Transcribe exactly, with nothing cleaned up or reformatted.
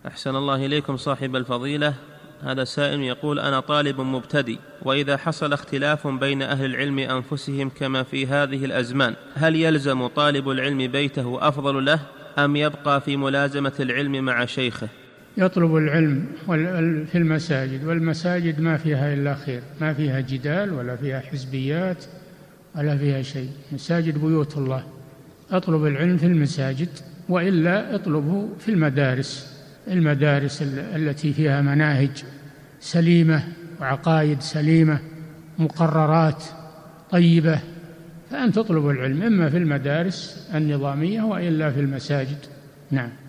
أحسن الله إليكم صاحب الفضيلة. هذا سائل يقول: أنا طالب مبتدئ، وإذا حصل اختلاف بين أهل العلم أنفسهم كما في هذه الأزمان، هل يلزم طالب العلم بيته أفضل له أم يبقى في ملازمة العلم مع شيخه؟ يطلب العلم في المساجد، والمساجد ما فيها إلا خير، ما فيها جدال ولا فيها حزبيات ولا فيها شيء، مساجد بيوت الله. أطلب العلم في المساجد، وإلا اطلبه في المدارس، المدارس التي فيها مناهج سليمة وعقائد سليمة، مقررات طيبة، فأن تطلب العلم إما في المدارس النظامية وإلا في المساجد. نعم.